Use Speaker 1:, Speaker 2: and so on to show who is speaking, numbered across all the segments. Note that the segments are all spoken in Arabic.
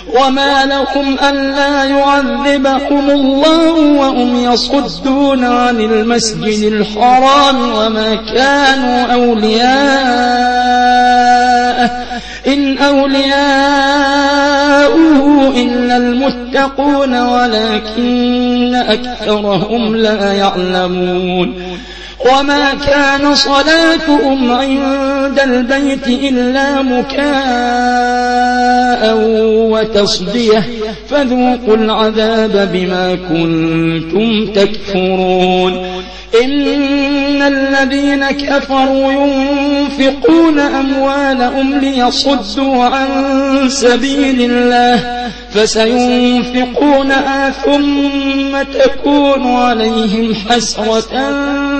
Speaker 1: وما لكم ألا يعذبكم الله وهم يصدون عن المسجد الحرام وما كانوا أولياءه إن أولياؤه إلا المتقون ولكن أكثرهم لا يعلمون وما كان صلاتهم عند البيت إلا مكاء وتصدية فذوقوا العذاب بما كنتم تكفرون إن الذين كفروا ينفقون أموالهم ليصدوا عن سبيل الله فسينفقونها ثم تكون عليهم حسرة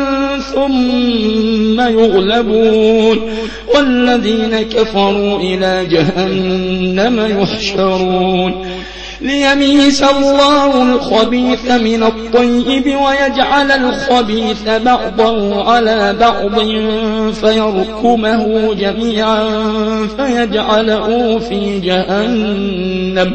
Speaker 1: ثم يغلبون والذين كفروا إلى جهنم يحشرون ليميز الله الخبيث من الطيب ويجعل الخبيث بعضه على بعض فيركمه جميعا فيجعله في جهنم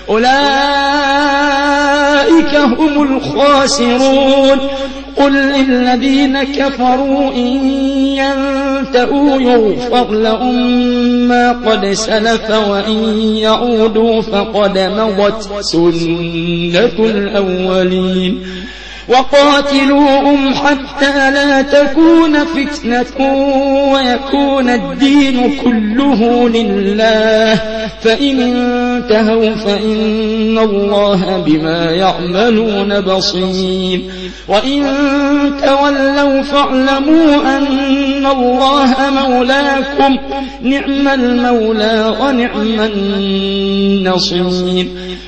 Speaker 1: أولئك هم الخاسرون قل للذين كفروا إن ينتهوا يغفر لهم ما قد سلف وإن يعودوا فقد مضت سنة الأولين وقاتلوهم حتى لا تكون فتنة ويكون الدين كله لله فإن انتهوا فإن الله بما يعملون بصير وإن تولوا فاعلموا أن الله مولاكم نعم المولى ونعم النصير